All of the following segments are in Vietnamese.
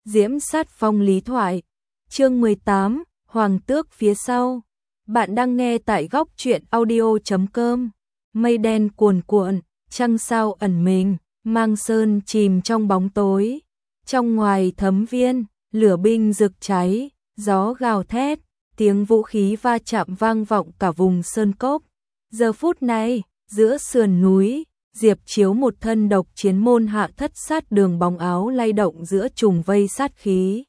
Diễm Sát Phong lý thoại. Chương 18, Hoàng tước phía sau. Bạn đang nghe tại góc truyện audio.com. Mây đen cuồn cuộn, trăng sao ẩn mình, mang sơn chìm trong bóng tối. Trong ngoài thấm viên, lửa binh rực cháy, gió gào thét, tiếng vũ khí va chạm vang vọng cả vùng sơn cốc. Giờ phút này, giữa sườn núi, Diệp Chiếu một thân độc chiến môn hạ thất sát đường bóng áo lay động giữa trùng vây sát khí.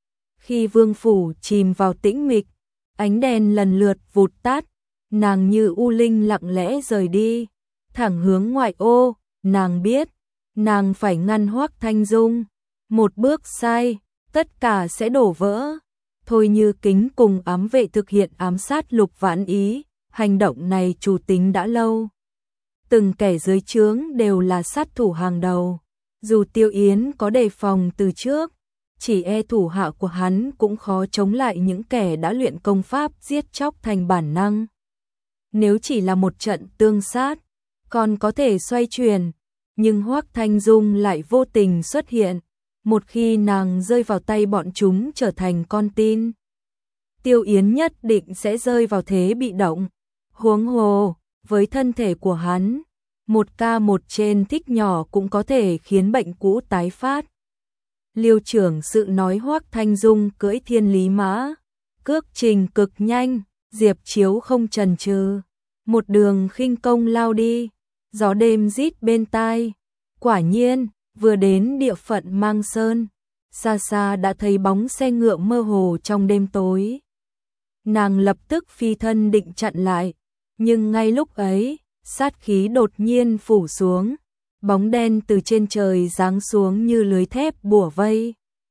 Khi vương phủ chìm vào tĩnh mịch, ánh đèn lần lượt vụt tắt, nàng như u linh lặng lẽ rời đi, thẳng hướng ngoại ô. Nàng biết, nàng phải ngăn Hoắc Thanh Dung. Một bước sai, tất cả sẽ đổ vỡ. Thôi Như Kính cùng ám vệ thực hiện ám sát Lục Vãn Ý, hành động này chủ tính đã lâu. Từng kẻ dưới trướng đều là sát thủ hàng đầu. Dù Tiêu Yến có đề phòng từ trước, chỉ e thủ hạ của hắn cũng khó chống lại những kẻ đã luyện công pháp giết chóc thành bản năng. Nếu chỉ là một trận tương sát, còn có thể xoay chuyển, nhưng Hoắc Thanh Dung lại vô tình xuất hiện. Một khi nàng rơi vào tay bọn chúng trở thành con tin, Tiêu Yến nhất định sẽ rơi vào thế bị động. Huống hồ, với thân thể của hắn, một ca một trên thích nhỏ cũng có thể khiến bệnh cũ tái phát. Liêu trưởng sự nói Hoắc Thanh Dung cưỡi thiên lý mã, cước trình cực nhanh, Diệp Chiếu không chần chừ, một đường khinh công lao đi, gió đêm rít bên tai. Quả nhiên, vừa đến địa phận Mang Sơn, xa xa đã thấy bóng xe ngựa mơ hồ trong đêm tối. Nàng lập tức phi thân định chặn lại, nhưng ngay lúc ấy, sát khí đột nhiên phủ xuống, bóng đen từ trên trời giáng xuống như lưới thép bủa vây.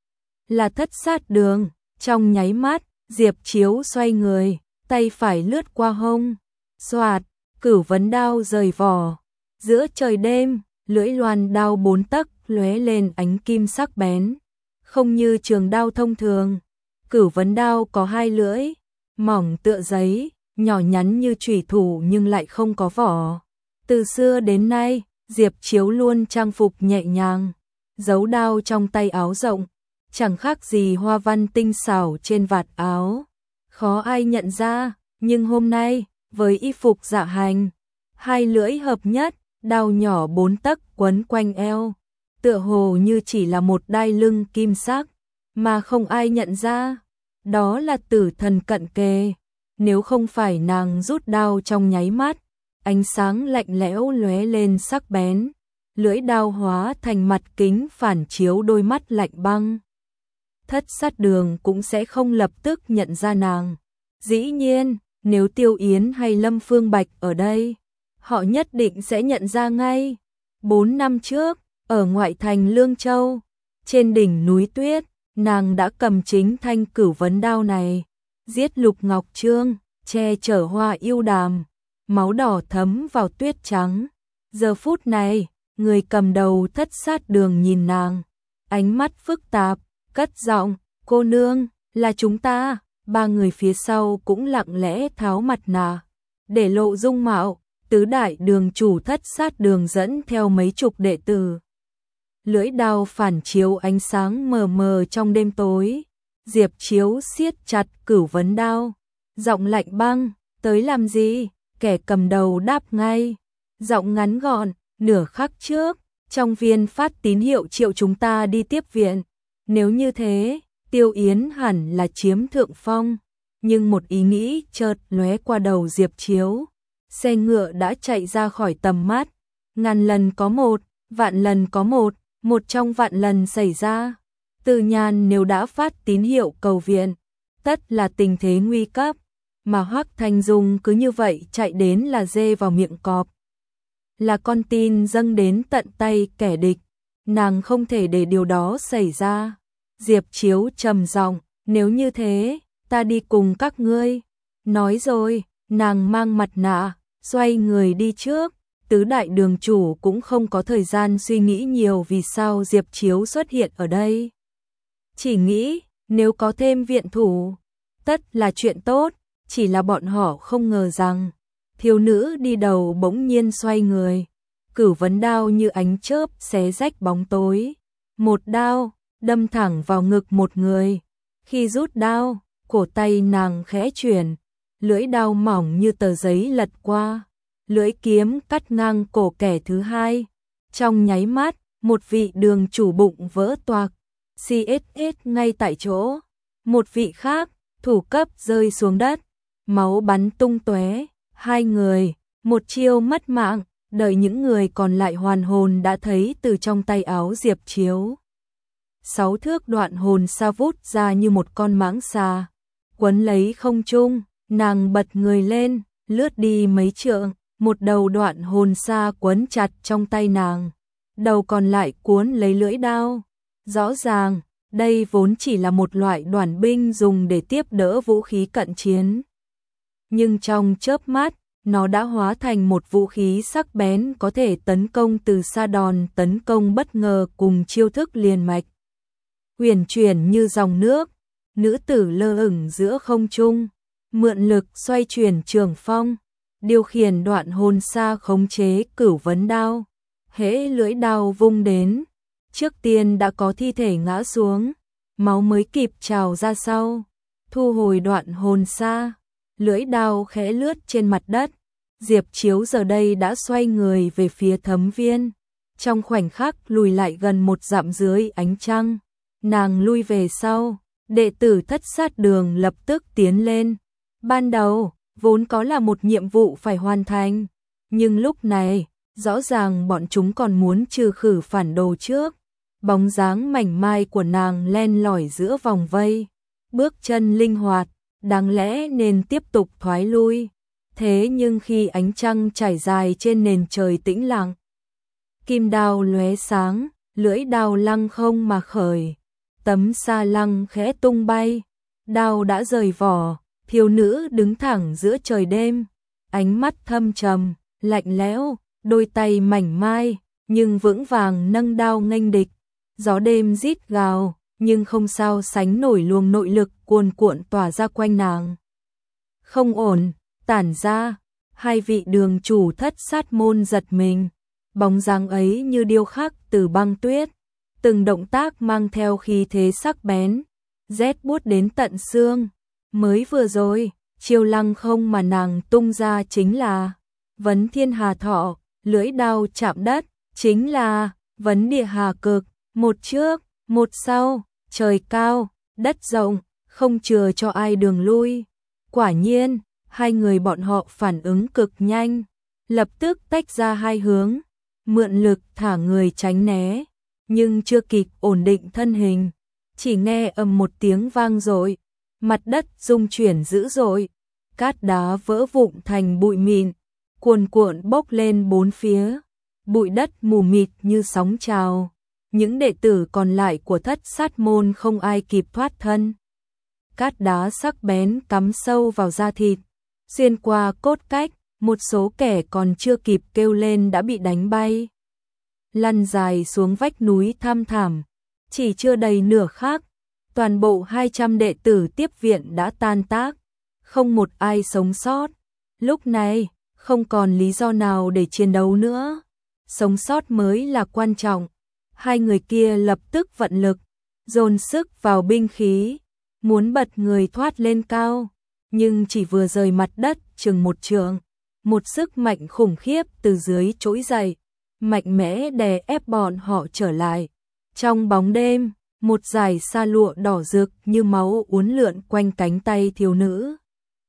Là thất sát đường. Trong nháy mắt, Diệp Chiếu xoay người, tay phải lướt qua hông, xoạt, Cửu Vấn đao rời vỏ. Giữa trời đêm, lưỡi loan đao 4 tấc lóe lên ánh kim sắc bén, không như trường đao thông thường. Cửu Vấn đao có 2 lưỡi, mỏng tựa giấy, nhỏ nhắn như chủy thủ nhưng lại không có vỏ. Từ xưa đến nay, Diệp Chiếu luôn trang phục nhẹ nhàng, giấu đao trong tay áo rộng, chẳng khác gì hoa văn tinh xảo trên vạt áo, khó ai nhận ra. Nhưng hôm nay, với y phục dạ hành, 2 lưỡi hợp nhất, đao nhỏ 4 tấc quấn quanh eo, tựa hồ như chỉ là một đai lưng kim sắc, mà không ai nhận ra. Đó là tử thần cận kề. Nếu không phải nàng rút đao trong nháy mắt, ánh sáng lạnh lẽo lóe lên sắc bén, lưỡi đao hóa thành mặt kính phản chiếu đôi mắt lạnh băng. Thất sát đường cũng sẽ không lập tức nhận ra nàng. Dĩ nhiên, nếu Tiêu Yến hay Lâm Phương Bạch ở đây, họ nhất định sẽ nhận ra ngay. 4 năm trước, ở ngoại thành Lương Châu, trên đỉnh núi tuyết, nàng đã cầm chính thanh Cửu Vấn đao này, giết Lục Ngọc Trương, che chở Hoa Yêu Đàm, máu đỏ thấm vào tuyết trắng. Giờ phút này, người cầm đầu thất sát đường nhìn nàng, ánh mắt phức tạp, cất giọng, cô nương, là chúng ta. 3 người phía sau cũng lặng lẽ tháo mặt nạ, để lộ dung mạo. Tứ đại đường chủ thất sát đường dẫn theo mấy chục đệ tử. Lưỡi đao phản chiếu ánh sáng mờ mờ trong đêm tối. Diệp Chiếu siết chặt Cửu Vấn đao, giọng lạnh băng, tới làm gì? Kẻ cầm đầu đáp ngay, giọng ngắn gọn, nửa khắc trước, trong viên phát tín hiệu triệu chúng ta đi tiếp viện. Nếu như thế, Tiêu Yến hẳn là chiếm thượng phong. Nhưng một ý nghĩ chợt lóe qua đầu Diệp Chiếu. Xe ngựa đã chạy ra khỏi tầm mắt. Ngàn lần có một, vạn lần có một, một trong vạn lần xảy ra. Từ Nhàn nếu đã phát tín hiệu cầu viện, tất là tình thế nguy cấp. Mà Hoắc Thanh Dung cứ như vậy chạy đến là dê vào miệng cọp. Là con tin dâng đến tận tay kẻ địch. Nàng không thể để điều đó xảy ra. Diệp Chiếu trầm giọng, nếu như thế, ta đi cùng các ngươi. Nói rồi, nàng mang mặt nạ, xoay người đi trước. Tứ đại đường chủ cũng không có thời gian suy nghĩ nhiều vì sao Diệp Chiếu xuất hiện ở đây. Chỉ nghĩ, nếu có thêm viện thủ, tất là chuyện tốt. Chỉ là bọn họ không ngờ rằng, thiếu nữ đi đầu bỗng nhiên xoay người. Cửu Vấn đao như ánh chớp xé rách bóng tối. Một đao, đâm thẳng vào ngực một người. Khi rút đao, cổ tay nàng khẽ chuyển, lưỡi đao mỏng như tờ giấy lật qua, lưỡi kiếm cắt ngang cổ kẻ thứ hai. Trong nháy mắt, một vị đường chủ bụng vỡ toạc, CSS ngay tại chỗ. Một vị khác, thủ cấp rơi xuống đất, máu bắn tung tóe. Hai người, một chiêu mất mạng, đợi những người còn lại hoàn hồn đã thấy từ trong tay áo Diệp Chiếu 6 thước đoạn hồn sa vút ra như một con mãng xà, quấn lấy không trung. Nàng bật người lên, lướt đi mấy trượng, một đầu đoạn hồn sa quấn chặt trong tay nàng, đầu còn lại cuốn lấy lưỡi đao. Rõ ràng, đây vốn chỉ là một loại đoản binh dùng để tiếp đỡ vũ khí cận chiến. Nhưng trong chớp mắt, nó đã hóa thành một vũ khí sắc bén có thể tấn công từ xa, đòn tấn công bất ngờ cùng chiêu thức liền mạch huyền chuyển như dòng nước. Nữ tử lơ ửng giữa không trung, mượn lực xoay chuyển trường phong, điều khiển đoạn hồn sa khống chế cửu vấn đao. Hễ lưỡi đao vung đến, trước tiên đã có thi thể ngã xuống, máu mới kịp trào ra sau. Thu hồi đoạn hồn sa, lưỡi đao khẽ lướt trên mặt đất. Diệp Chiếu giờ đây đã xoay người về phía Thấm Viên, trong khoảnh khắc lùi lại gần 1 dặm dưới ánh trăng. Nàng lui về sau, đệ tử Thất Sát Đường lập tức tiến lên. Ban đầu, vốn có là một nhiệm vụ phải hoàn thành, nhưng lúc này, rõ ràng bọn chúng còn muốn trừ khử phản đồ trước. Bóng dáng mảnh mai của nàng len lỏi giữa vòng vây, bước chân linh hoạt, đáng lẽ nên tiếp tục thoái lui. Thế nhưng khi ánh trăng trải dài trên nền trời tĩnh lặng, kim đao lóe sáng, lưỡi đao lăng không mà khởi, tấm sa lăng khẽ tung bay, đao đã rời vỏ. Thiếu nữ đứng thẳng giữa trời đêm, ánh mắt thâm trầm, lạnh lẽo, đôi tay mảnh mai nhưng vững vàng nâng đao nghênh địch. Gió đêm rít gào, nhưng không sao sánh nổi luồng nội lực cuồn cuộn tỏa ra quanh nàng. Không ổn, tản ra. Hai vị đường chủ Thất Sát môn giật mình, bóng dáng ấy như điêu khắc từ băng tuyết, từng động tác mang theo khí thế sắc bén, rét buốt đến tận xương. Mới vừa rồi, chiêu lăng không mà nàng tung ra chính là Vấn Thiên Hà Thọ, lưỡi đao chạm đất chính là Vấn Địa Hà Cực. Một trước, một sau, trời cao, đất rộng, không chừa cho ai đường lui. Quả nhiên, hai người bọn họ phản ứng cực nhanh, lập tức tách ra hai hướng, mượn lực thả người tránh né, nhưng chưa kịp ổn định thân hình, chỉ nghe ầm một tiếng vang dội, mặt đất rung chuyển dữ dội, cát đá vỡ vụn thành bụi mịn, cuồn cuộn bốc lên bốn phía, bụi đất mù mịt như sóng trào. Những đệ tử còn lại của Thất Sát môn không ai kịp thoát thân. Cát đá sắc bén cắm sâu vào da thịt, xuyên qua cốt cách, một số kẻ còn chưa kịp kêu lên đã bị đánh bay, lăn dài xuống vách núi thăm thẳm. Chỉ chưa đầy nửa khắc, toàn bộ 200 đệ tử tiếp viện đã tan tác, không một ai sống sót. Lúc này, không còn lý do nào để chiến đấu nữa, sống sót mới là quan trọng. Hai người kia lập tức vận lực, dồn sức vào binh khí, muốn bật người thoát lên cao, nhưng chỉ vừa rời mặt đất chừng một trượng, một sức mạnh khủng khiếp từ dưới trỗi dậy, mạnh mẽ đè ép bọn họ trở lại. Trong bóng đêm, một dải sa lụa đỏ rực như máu uốn lượn quanh cánh tay thiếu nữ.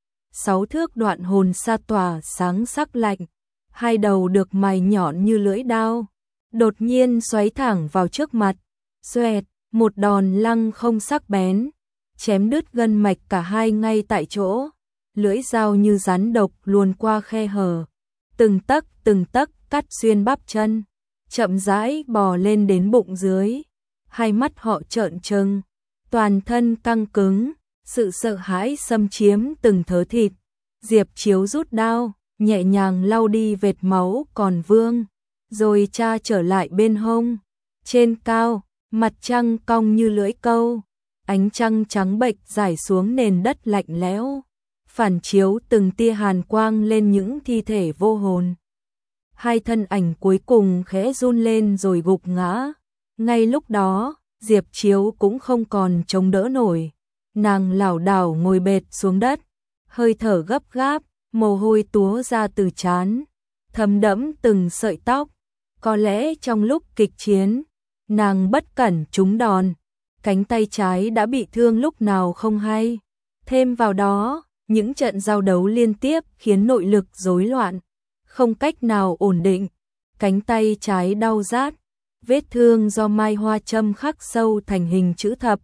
6 thước đoạn hồn sa tỏa sáng sắc lạnh, hai đầu được mài nhọn như lưỡi đao, đột nhiên xoáy thẳng vào trước mặt. Xoẹt, một đòn lăng không sắc bén, chém đứt gân mạch cả hai ngay tại chỗ. Lưỡi dao như rắn độc luồn qua khe hở, từng tấc cắt xuyên bắp chân, chậm rãi bò lên đến bụng dưới. Hai mắt họ trợn trừng, toàn thân căng cứng, sự sợ hãi xâm chiếm từng thớ thịt. Diệp Chiếu rút đao, nhẹ nhàng lau đi vệt máu còn vương, rồi tra trở lại bên hông. Trên cao, mặt trăng cong như lưỡi câu, ánh trăng trắng bệch rải xuống nền đất lạnh lẽo, phản chiếu từng tia hàn quang lên những thi thể vô hồn. Hai thân ảnh cuối cùng khẽ run lên rồi gục ngã. Ngay lúc đó, Diệp Chiếu cũng không còn chống đỡ nổi. Nàng lảo đảo ngồi bệt xuống đất, hơi thở gấp gáp, mồ hôi túa ra từ trán, thấm đẫm từng sợi tóc. Có lẽ trong lúc kịch chiến, nàng bất cẩn trúng đòn, cánh tay trái đã bị thương lúc nào không hay. Thêm vào đó, những trận giao đấu liên tiếp khiến nội lực rối loạn, không cách nào ổn định, cánh tay trái đau rát, vết thương do mai hoa châm khắc sâu thành hình chữ thập.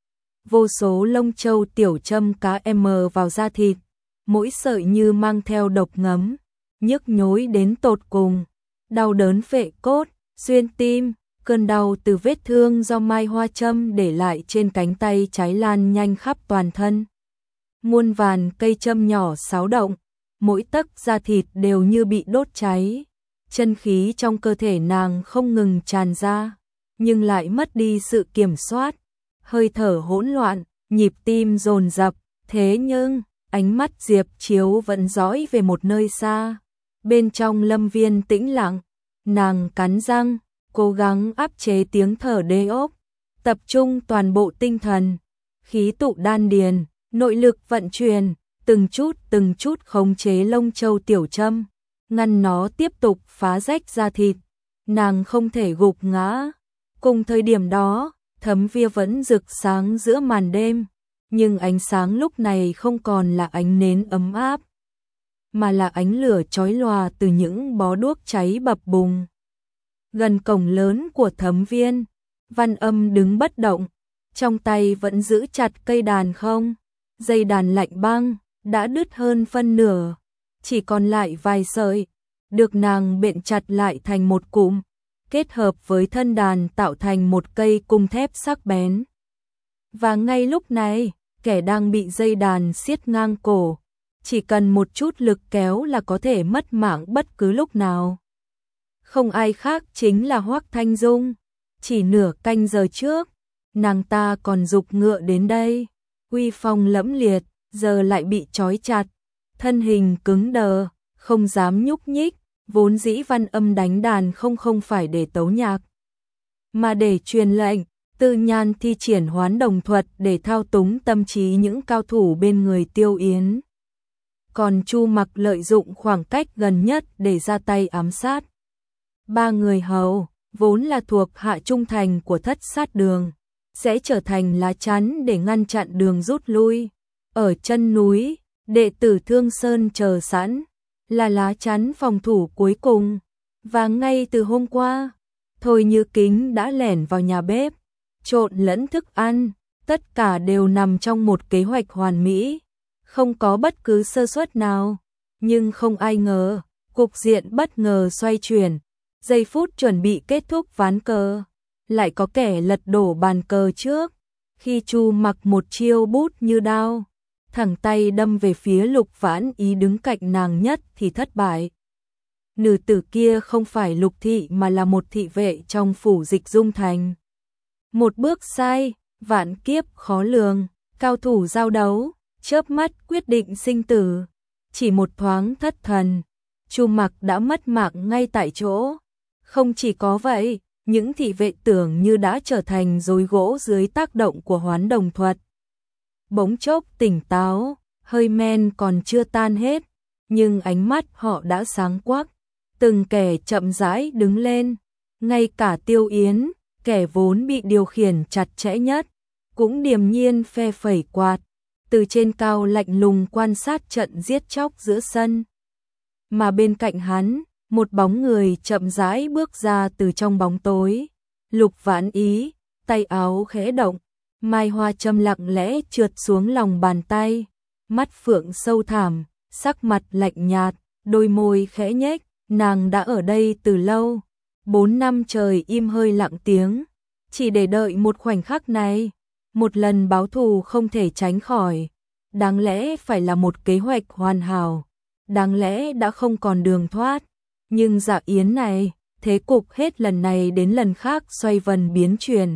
Vô số lông châu tiểu châm cá m vào da thịt, mỗi sợi như mang theo độc ngấm, nhức nhối đến tột cùng, đau đớn phệ cốt, xuyên tim, cơn đau từ vết thương do mai hoa châm để lại trên cánh tay trái lan nhanh khắp toàn thân. Muôn vàn cây châm nhỏ xáo động, mỗi tấc da thịt đều như bị đốt cháy. Chân khí trong cơ thể nàng không ngừng tràn ra, nhưng lại mất đi sự kiểm soát, hơi thở hỗn loạn, nhịp tim dồn dập. Thế nhưng, ánh mắt Diệp Chiếu vẫn dõi về một nơi xa. Bên trong lâm viên tĩnh lặng, nàng cắn răng, cố gắng áp chế tiếng thở đê ốc, tập trung toàn bộ tinh thần, khí tụ đan điền, nội lực vận chuyển, từng chút khống chế lông châu tiểu châm, ngăn nó tiếp tục phá rách da thịt. Nàng không thể gục ngã. Cùng thời điểm đó, thấm via vẫn rực sáng giữa màn đêm, nhưng ánh sáng lúc này không còn là ánh nến ấm áp, mà là ánh lửa chói lòa từ những bó đuốc cháy bập bùng. Gần cổng lớn của Thấm Viên, Văn Âm đứng bất động, trong tay vẫn giữ chặt cây đàn không. Dây đàn lạnh băng, đã đứt hơn phân nửa, chỉ còn lại vài sợi, được nàng bện chặt lại thành một cụm, kết hợp với thân đàn tạo thành một cây cung thép sắc bén. Và ngay lúc này, kẻ đang bị dây đàn siết ngang cổ, chỉ cần một chút lực kéo là có thể mất mạng bất cứ lúc nào. Không ai khác chính là Hoắc Thanh Dung. Chỉ nửa canh giờ trước, nàng ta còn giục ngựa đến đây, uy phong lẫm liệt, giờ lại bị trói chặt, thân hình cứng đờ, không dám nhúc nhích. Vốn dĩ Văn Âm đánh đàn không phải để tấu nhạc, mà để truyền lệnh. Tư Nhan thi triển hoán đồng thuật để thao túng tâm trí những cao thủ bên người Tiêu Yến. Còn Chu Mặc lợi dụng khoảng cách gần nhất để ra tay ám sát. Ba người hầu, vốn là thuộc hạ trung thành của Thất Sát Đường, sẽ trở thành lá chắn để ngăn chặn đường rút lui. Ở chân núi, đệ tử Thương Sơn chờ sẵn, là lá chắn phòng thủ cuối cùng. Và ngay từ hôm qua, Thôi Như Kính đã lẻn vào nhà bếp, trộn lẫn thức ăn, tất cả đều nằm trong một kế hoạch hoàn mỹ, không có bất cứ sơ suất nào. Nhưng không ai ngờ, cục diện bất ngờ xoay chuyển, giây phút chuẩn bị kết thúc ván cờ, lại có kẻ lật đổ bàn cờ trước. Khi Chu Mặc một chiêu bút như đao, thẳng tay đâm về phía Lục Vãn Ý đứng cạnh nàng nhất thì thất bại. Nữ tử kia không phải Lục thị mà là một thị vệ trong phủ Dịch Dung Thành. Một bước sai, vạn kiếp khó lường, cao thủ giao đấu, chớp mắt quyết định sinh tử. Chỉ một thoáng thất thần, Chu Mặc đã mất mạng ngay tại chỗ. Không chỉ có vậy, những thị vệ tưởng như đã trở thành rối gỗ dưới tác động của hoán đồng thuật. Bỗng chốc tỉnh táo, hơi men còn chưa tan hết, nhưng ánh mắt họ đã sáng quắc. Từng kẻ chậm rãi đứng lên, ngay cả Tiêu Yến, kẻ vốn bị điều khiển chặt chẽ nhất, cũng điềm nhiên phe phẩy quạt, từ trên cao lạnh lùng quan sát trận giết chóc giữa sân. Mà bên cạnh hắn, một bóng người chậm rãi bước ra từ trong bóng tối. Lục Vãn Ý, tay áo khẽ động, mai hoa châm lặng lẽ trượt xuống lòng bàn tay, mắt phượng sâu thẳm, sắc mặt lạnh nhạt, đôi môi khẽ nhếch. Nàng đã ở đây từ lâu, 4 năm trời im hơi lặng tiếng, chỉ để đợi một khoảnh khắc này. Một lần báo thù không thể tránh khỏi, đáng lẽ phải là một kế hoạch hoàn hảo, đáng lẽ đã không còn đường thoát. Nhưng Dạ Yến này, thế cục hết lần này đến lần khác xoay vần biến chuyển.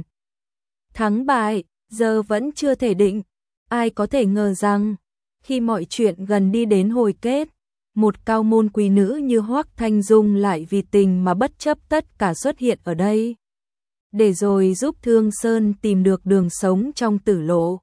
Thắng bại, giờ vẫn chưa thể định. Ai có thể ngờ rằng, khi mọi chuyện gần đi đến hồi kết, một cao môn quý nữ như Hoắc Thanh Dung lại vì tình mà bất chấp tất cả xuất hiện ở đây. để rồi giúp Thương Sơn tìm được đường sống trong tử lộ.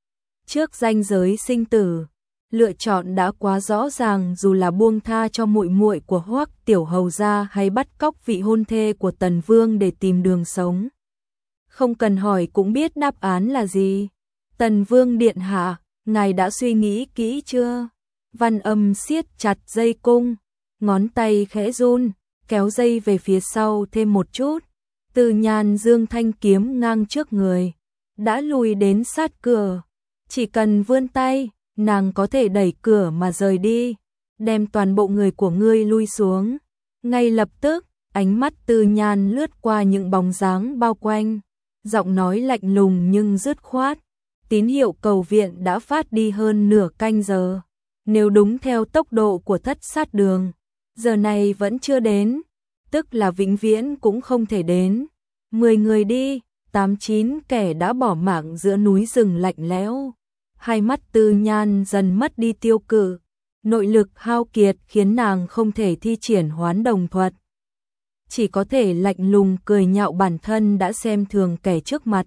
Trước ranh giới sinh tử, lựa chọn đã quá rõ ràng, dù là buông tha cho muội muội của Hoắc tiểu hầu gia hay bắt cóc vị hôn thê của Tần Vương để tìm đường sống. Không cần hỏi cũng biết đáp án là gì. Tần Vương điện hạ, ngài đã suy nghĩ kỹ chưa? Văn Âm siết chặt dây cung, ngón tay khẽ run, kéo dây về phía sau thêm một chút. Từ Nhàn dương thanh kiếm ngang trước người, đã lùi đến sát cửa. Chỉ cần vươn tay, nàng có thể đẩy cửa mà rời đi, đem toàn bộ người của ngươi lui xuống. Ngay lập tức, ánh mắt Từ Nhàn lướt qua những bóng dáng bao quanh, giọng nói lạnh lùng nhưng dứt khoát. Tín hiệu cầu viện đã phát đi hơn nửa canh giờ. Nếu đúng theo tốc độ của Thất Sát Đường, giờ này vẫn chưa đến, tức là vĩnh viễn cũng không thể đến. 10 người đi, 8-9 kẻ đã bỏ mạng giữa núi rừng lạnh lẽo. Hai mắt Từ Nhan dần mất đi tiêu cự, nội lực hao kiệt khiến nàng không thể thi triển hoán đồng thuật. Chỉ có thể lạnh lùng cười nhạo bản thân đã xem thường kẻ trước mặt.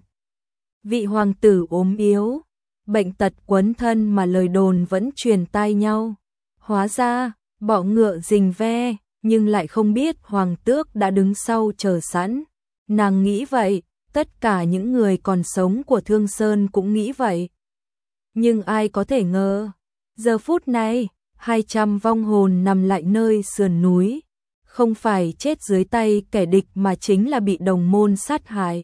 Vị hoàng tử ốm yếu, bệnh tật quấn thân mà lời đồn vẫn truyền tai nhau. Hóa ra, bọ ngựa rình ve, nhưng lại không biết hoàng tước đã đứng sau chờ sẵn. Nàng nghĩ vậy, tất cả những người còn sống của Thương Sơn cũng nghĩ vậy. Nhưng ai có thể ngờ, giờ phút này, 200 vong hồn nằm lại nơi sườn núi, không phải chết dưới tay kẻ địch mà chính là bị đồng môn sát hại.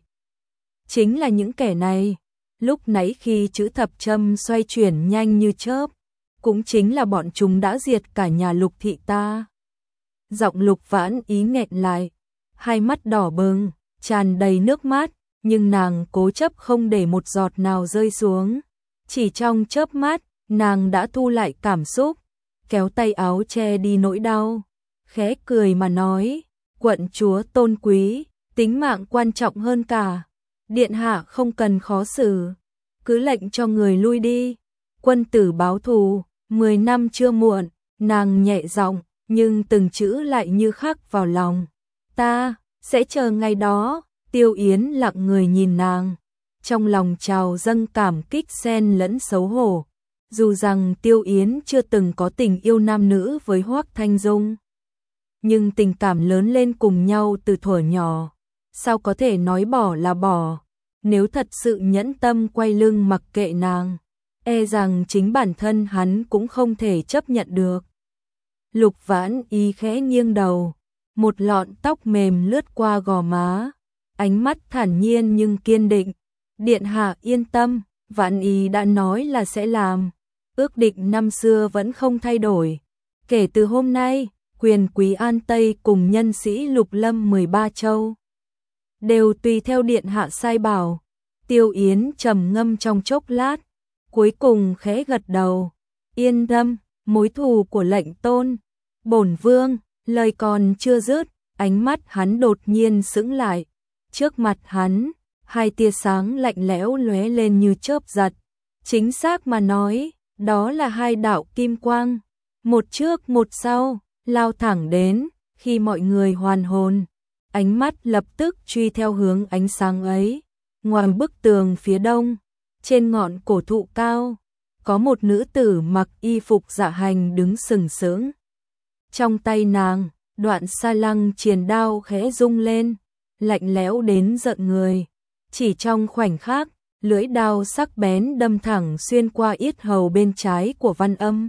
Chính là những kẻ này, lúc nãy khi chữ thập châm xoay chuyển nhanh như chớp, cũng chính là bọn chúng đã diệt cả nhà Lục thị ta. Giọng Lục Vãn Ý nghẹn lại, hai mắt đỏ bừng, tràn đầy nước mắt, nhưng nàng cố chấp không để một giọt nào rơi xuống. Chỉ trong chớp mắt, nàng đã thu lại cảm xúc, kéo tay áo che đi nỗi đau, khẽ cười mà nói, quận chúa tôn quý, tính mạng quan trọng hơn cả. Điện hạ không cần khó xử, cứ lệnh cho người lui đi. Quân tử báo thù, 10 năm chưa muộn, nàng nhẹ giọng, nhưng từng chữ lại như khắc vào lòng. Ta sẽ chờ ngày đó. Tiêu Yến lặng người nhìn nàng, trong lòng trào dâng cảm kích xen lẫn xấu hổ. Dù rằng Tiêu Yến chưa từng có tình yêu nam nữ với Hoắc Thanh Dung, nhưng tình cảm lớn lên cùng nhau từ thuở nhỏ, sao có thể nói bỏ là bỏ. Nếu thật sự nhẫn tâm quay lưng mặc kệ nàng, e rằng chính bản thân hắn cũng không thể chấp nhận được. Lục Vãn Ý khẽ nghiêng đầu, một lọn tóc mềm lướt qua gò má, ánh mắt thản nhiên nhưng kiên định. Điện hạ yên tâm, Vãn Ý đã nói là sẽ làm, ước định năm xưa vẫn không thay đổi. Kể từ hôm nay, quyền quý An Tây cùng nhân sĩ Lục Lâm 13 châu đều tùy theo điện hạ sai bảo. Tiêu Yến trầm ngâm trong chốc lát, cuối cùng khẽ gật đầu. Yên tâm, mối thù của lệnh tôn, bổn vương. Lời còn chưa dứt, ánh mắt hắn đột nhiên sững lại. Trước mặt hắn, hai tia sáng lạnh lẽo lóe lên như chớp giật. Chính xác mà nói, đó là hai đạo kim quang, một trước một sau, lao thẳng đến. Khi mọi người hoàn hồn, ánh mắt lập tức truy theo hướng ánh sáng ấy. Ngoài bức tường phía đông, trên ngọn cổ thụ cao, có một nữ tử mặc y phục dạ hành đứng sừng sững. Trong tay nàng, đoạn sa lăng triền đao khẽ rung lên, lạnh lẽo đến giận người. Chỉ trong khoảnh khắc, lưỡi đao sắc bén đâm thẳng xuyên qua yết hầu bên trái của Văn Âm,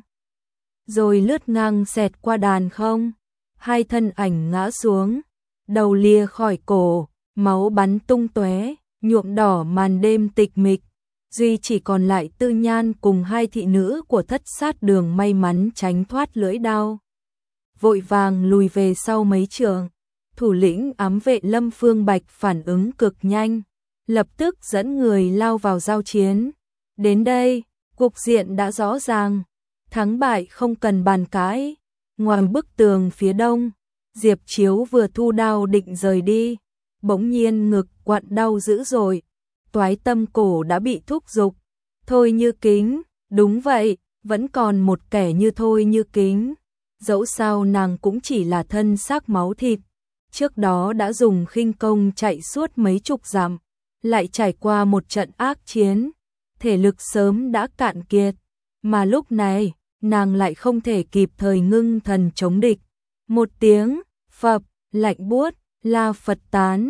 rồi lướt ngang xẹt qua đàn không. Hai thân ảnh ngã xuống, đầu lìa khỏi cổ, máu bắn tung tóe, nhuộm đỏ màn đêm tịch mịch. Duy chỉ còn lại Tư Nhan cùng hai thị nữ của Thất Sát Đường may mắn tránh thoát lưỡi đao, vội vàng lùi về sau mấy trượng. Thủ lĩnh ám vệ Lâm Phương Bạch phản ứng cực nhanh, lập tức dẫn người lao vào giao chiến. Đến đây, cục diện đã rõ ràng, thắng bại không cần bàn cãi. Ngoài bức tường phía đông, Diệp Chiếu vừa thu đao định rời đi, bỗng nhiên ngực quặn đau dữ dội, toái tâm cổ đã bị thúc giục. Thôi Như Kính, đúng vậy, vẫn còn một kẻ như Thôi Như Kính. Dẫu sao nàng cũng chỉ là thân xác máu thịt, trước đó đã dùng khinh công chạy suốt mấy chục dặm, lại trải qua một trận ác chiến, thể lực sớm đã cạn kiệt, mà lúc này, nàng lại không thể kịp thời ngưng thần chống địch. Một tiếng, phập, lạnh buốt, La Phật tán,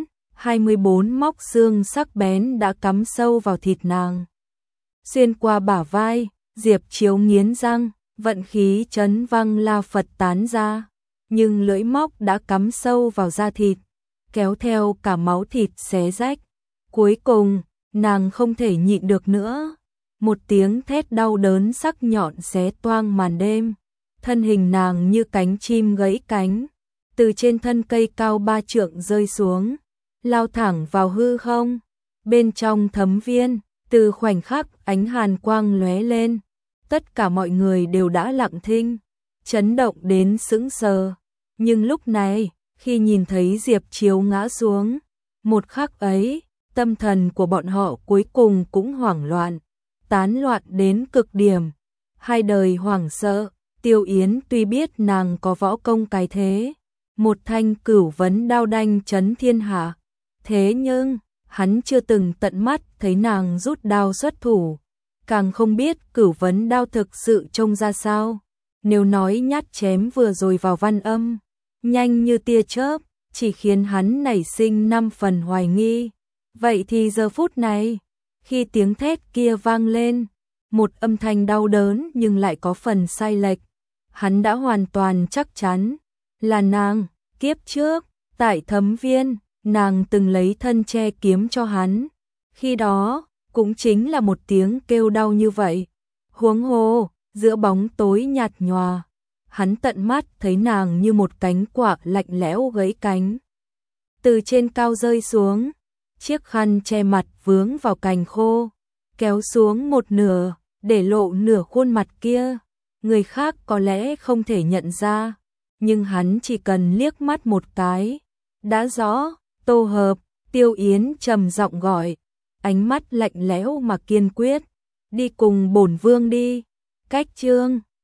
24 móc xương sắc bén đã cắm sâu vào thịt nàng. Xuyên qua bả vai, Diệp Chiếu nghiến răng, vận khí chấn văng La Phật tán ra, nhưng lưỡi móc đã cắm sâu vào da thịt, kéo theo cả máu thịt xé rách. Cuối cùng, nàng không thể nhịn được nữa. Một tiếng thét đau đớn sắc nhọn xé toang màn đêm. Thân hình nàng như cánh chim gãy cánh, từ trên thân cây cao 3 trượng rơi xuống, lao thẳng vào hư không. Bên trong thấm viên, từ khoảnh khắc ánh hàn quang lóe lên, tất cả mọi người đều đã lặng thinh, chấn động đến sững sờ. Nhưng lúc này, khi nhìn thấy Diệp Chiếu ngã xuống, một khắc ấy, tâm thần của bọn họ cuối cùng cũng hoảng loạn, tán loạn đến cực điểm. Hai đời hoảng sợ, Tiêu Yến tuy biết nàng có võ công cái thế, một thanh cửu vấn đao đanh chấn thiên hạ, thế nhưng hắn chưa từng tận mắt thấy nàng rút đao xuất thủ, càng không biết cửu vấn đao thực sự trông ra sao. Nếu nói nhát chém vừa rồi vào Văn Âm, nhanh như tia chớp, chỉ khiến hắn nảy sinh 5 phần hoài nghi. Vậy thì giờ phút này, khi tiếng thét kia vang lên, một âm thanh đau đớn nhưng lại có phần sai lệch, hắn đã hoàn toàn chắc chắn là nàng. Kiếp trước, tại Thấm Viên, nàng từng lấy thân che kiếm cho hắn, khi đó cũng chính là một tiếng kêu đau như vậy. Huống hồ, giữa bóng tối nhạt nhòa, hắn tận mắt thấy nàng như một cánh quạ lạnh lẽo gãy cánh, từ trên cao rơi xuống, chiếc khăn che mặt vướng vào cành khô, kéo xuống một nửa, để lộ nửa khuôn mặt kia. Người khác có lẽ không thể nhận ra, nhưng hắn chỉ cần liếc mắt một cái, đã rõ. Tô Hợp, Tiêu Yến trầm giọng gọi, ánh mắt lạnh lẽo mà kiên quyết, đi cùng bổn vương đi. Cách chương